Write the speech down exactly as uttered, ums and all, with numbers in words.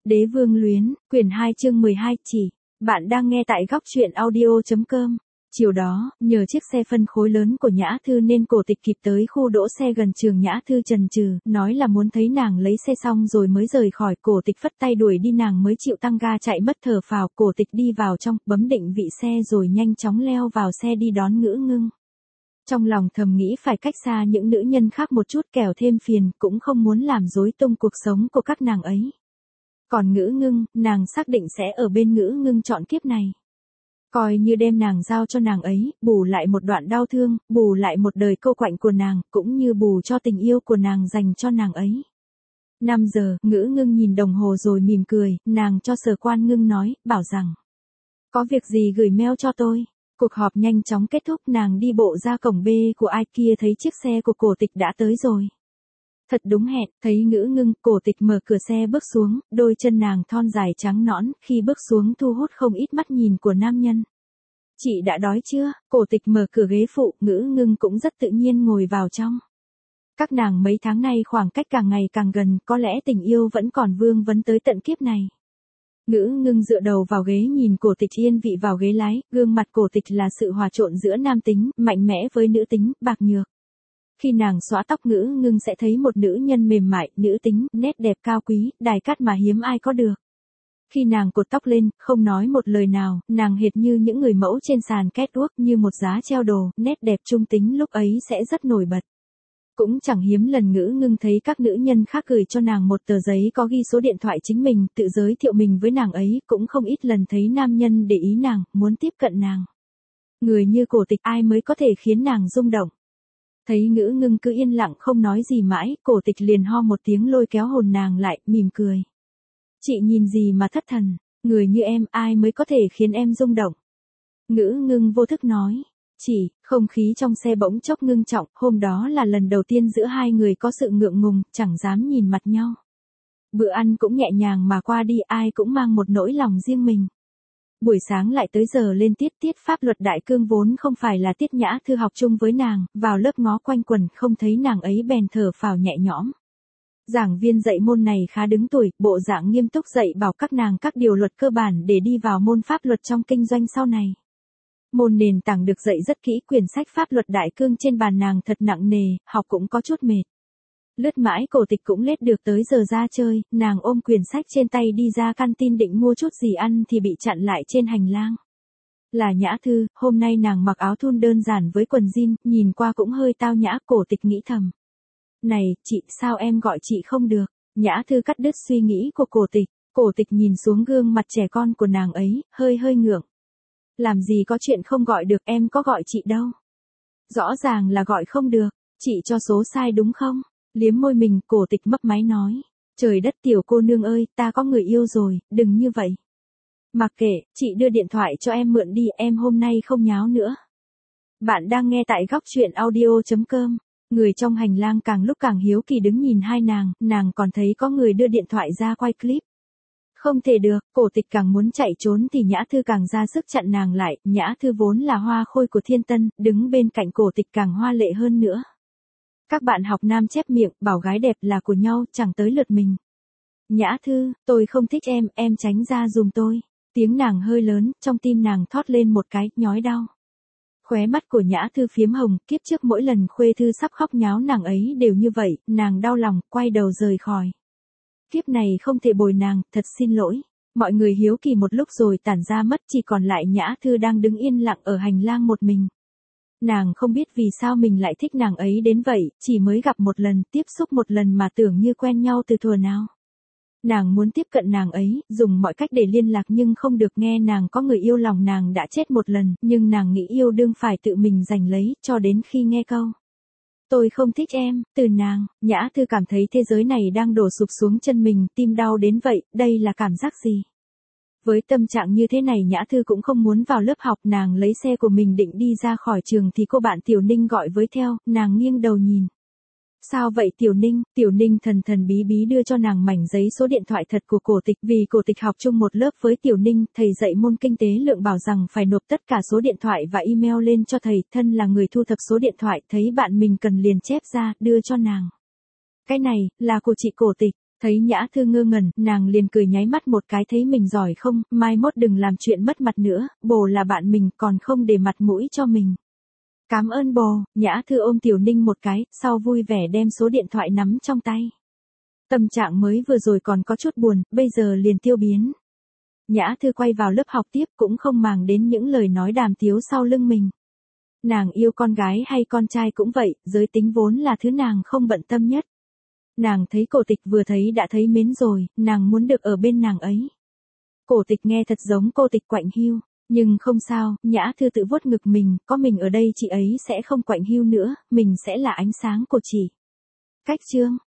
Đế vương luyến, quyển hai chương mười hai chỉ. Bạn đang nghe tại góc truyện audio.com. Chiều đó, nhờ chiếc xe phân khối lớn của Nhã Thư nên Cổ Tịch kịp tới khu đỗ xe gần trường. Nhã Thư chần chừ, nói là muốn thấy nàng lấy xe xong rồi mới rời khỏi. Cổ Tịch phất tay đuổi đi, nàng mới chịu tăng ga chạy mất thở phào. Cổ Tịch đi vào trong, bấm định vị xe rồi nhanh chóng leo vào xe đi đón Ngữ Ngưng. Trong lòng thầm nghĩ phải cách xa những nữ nhân khác một chút kẻo thêm phiền, cũng không muốn làm rối tung cuộc sống của các nàng ấy. Còn Ngữ Ngưng, nàng xác định sẽ ở bên Ngữ Ngưng trọn kiếp này. Coi như đem nàng giao cho nàng ấy, bù lại một đoạn đau thương, bù lại một đời cô quạnh của nàng, cũng như bù cho tình yêu của nàng dành cho nàng ấy. năm giờ, Ngữ Ngưng nhìn đồng hồ rồi mỉm cười, nàng cho Sở Quan Ngưng nói, bảo rằng có việc gì gửi mail cho tôi. Cuộc họp nhanh chóng kết thúc, nàng đi bộ ra cổng B của ai kia thấy chiếc xe của Cổ Tịch đã tới rồi. Thật đúng hẹn, thấy Ngữ Ngưng, Cổ Tịch mở cửa xe bước xuống, đôi chân nàng thon dài trắng nõn, khi bước xuống thu hút không ít mắt nhìn của nam nhân. Chị đã đói chưa? Cổ Tịch mở cửa ghế phụ, Ngữ Ngưng cũng rất tự nhiên ngồi vào trong. Các nàng mấy tháng nay khoảng cách càng ngày càng gần, có lẽ tình yêu vẫn còn vương vấn tới tận kiếp này. Ngữ Ngưng dựa đầu vào ghế nhìn Cổ Tịch yên vị vào ghế lái, gương mặt Cổ Tịch là sự hòa trộn giữa nam tính, mạnh mẽ với nữ tính, bạc nhược. Khi nàng xõa tóc, Ngữ Ngưng sẽ thấy một nữ nhân mềm mại, nữ tính, nét đẹp cao quý, đài cát mà hiếm ai có được. Khi nàng cột tóc lên, không nói một lời nào, nàng hệt như những người mẫu trên sàn catwalk, như một giá treo đồ, nét đẹp trung tính lúc ấy sẽ rất nổi bật. Cũng chẳng hiếm lần Ngữ Ngưng thấy các nữ nhân khác gửi cho nàng một tờ giấy có ghi số điện thoại chính mình, tự giới thiệu mình với nàng ấy, cũng không ít lần thấy nam nhân để ý nàng, muốn tiếp cận nàng. Người như Cổ Tịch ai mới có thể khiến nàng rung động. Thấy Ngữ Ngưng cứ yên lặng không nói gì mãi, Cổ Tịch liền ho một tiếng lôi kéo hồn nàng lại, mỉm cười. Chị nhìn gì mà thất thần, người như em ai mới có thể khiến em rung động. Ngữ Ngưng vô thức nói. Chỉ, không khí trong xe bỗng chốc ngưng trọng, hôm đó là lần đầu tiên giữa hai người có sự ngượng ngùng, chẳng dám nhìn mặt nhau. Bữa ăn cũng nhẹ nhàng mà qua đi, ai cũng mang một nỗi lòng riêng mình. Buổi sáng lại tới giờ lên tiết tiết pháp luật đại cương vốn không phải là tiết Nhã Thư học chung với nàng, vào lớp ngó quanh quần không thấy nàng ấy bèn thở phào nhẹ nhõm. Giảng viên dạy môn này khá đứng tuổi, bộ dạng nghiêm túc dạy bảo các nàng các điều luật cơ bản để đi vào môn pháp luật trong kinh doanh sau này. Môn nền tảng được dạy rất kỹ, quyển sách pháp luật đại cương trên bàn nàng thật nặng nề, học cũng có chút mệt. Lướt mãi Cổ Tịch cũng lết được tới giờ ra chơi, nàng ôm quyển sách trên tay đi ra canteen định mua chút gì ăn thì bị chặn lại trên hành lang. Là Nhã Thư, hôm nay nàng mặc áo thun đơn giản với quần jean, nhìn qua cũng hơi tao nhã. Cổ Tịch nghĩ thầm. Này, chị, sao em gọi chị không được? Nhã Thư cắt đứt suy nghĩ của Cổ Tịch. Cổ Tịch nhìn xuống gương mặt trẻ con của nàng ấy, hơi hơi ngượng. Làm gì có chuyện không gọi được, em có gọi chị đâu. Rõ ràng là gọi không được, chị cho số sai đúng không? Liếm môi mình, Cổ Tịch mấp máy nói. Trời đất, tiểu cô nương ơi, ta có người yêu rồi, đừng như vậy. Mặc kệ, chị đưa điện thoại cho em mượn đi, em hôm nay không nháo nữa. Bạn đang nghe tại góc truyện audio.com. Người trong hành lang càng lúc càng hiếu kỳ đứng nhìn hai nàng, nàng còn thấy có người đưa điện thoại ra quay clip. Không thể được, Cổ Tịch càng muốn chạy trốn thì Nhã Thư càng ra sức chặn nàng lại, Nhã Thư vốn là hoa khôi của thiên tân, đứng bên cạnh Cổ Tịch càng hoa lệ hơn nữa. Các bạn học nam chép miệng, bảo gái đẹp là của nhau, chẳng tới lượt mình. Nhã Thư, tôi không thích em, em tránh ra giùm tôi. Tiếng nàng hơi lớn, trong tim nàng thót lên một cái, nhói đau. Khóe mắt của Nhã Thư phiếm hồng, kiếp trước mỗi lần Khuê Thư sắp khóc nháo nàng ấy đều như vậy, nàng đau lòng, quay đầu rời khỏi. Kiếp này không thể bồi nàng, thật xin lỗi. Mọi người hiếu kỳ một lúc rồi tản ra mất, chỉ còn lại Nhã Thư đang đứng yên lặng ở hành lang một mình. Nàng không biết vì sao mình lại thích nàng ấy đến vậy, chỉ mới gặp một lần, tiếp xúc một lần mà tưởng như quen nhau từ thuở nào. Nàng muốn tiếp cận nàng ấy, dùng mọi cách để liên lạc nhưng không được, nghe nàng có người yêu lòng nàng đã chết một lần, nhưng nàng nghĩ yêu đương phải tự mình giành lấy, cho đến khi nghe câu. Tôi không thích em, từ nàng, Nhã Thư cảm thấy thế giới này đang đổ sụp xuống chân mình, tim đau đến vậy, đây là cảm giác gì? Với tâm trạng như thế này Nhã Thư cũng không muốn vào lớp học, nàng lấy xe của mình định đi ra khỏi trường thì cô bạn Tiểu Ninh gọi với theo, nàng nghiêng đầu nhìn. Sao vậy Tiểu Ninh? Tiểu Ninh thần thần bí bí đưa cho nàng mảnh giấy số điện thoại thật của Cổ Tịch, vì Cổ Tịch học chung một lớp với Tiểu Ninh, thầy dạy môn kinh tế lượng bảo rằng phải nộp tất cả số điện thoại và email lên cho thầy, thân là người thu thập số điện thoại, thấy bạn mình cần liền chép ra, đưa cho nàng. Cái này, là của chị Cổ Tịch. Thấy Nhã Thư ngơ ngẩn, nàng liền cười nháy mắt một cái thấy mình giỏi không, mai mốt đừng làm chuyện mất mặt nữa, bồ là bạn mình còn không để mặt mũi cho mình. Cám ơn bồ, Nhã Thư ôm Tiểu Ninh một cái, sau vui vẻ đem số điện thoại nắm trong tay. Tâm trạng mới vừa rồi còn có chút buồn, bây giờ liền tiêu biến. Nhã Thư quay vào lớp học tiếp cũng không màng đến những lời nói đàm tiếu sau lưng mình. Nàng yêu con gái hay con trai cũng vậy, giới tính vốn là thứ nàng không bận tâm nhất. Nàng thấy Cổ Tịch vừa thấy đã thấy mến rồi, nàng muốn được ở bên nàng ấy. Cổ Tịch nghe thật giống cô Tịch quạnh hiu, nhưng không sao, Nhã Thư tự vuốt ngực mình, có mình ở đây chị ấy sẽ không quạnh hiu nữa, mình sẽ là ánh sáng của chị. Cách chương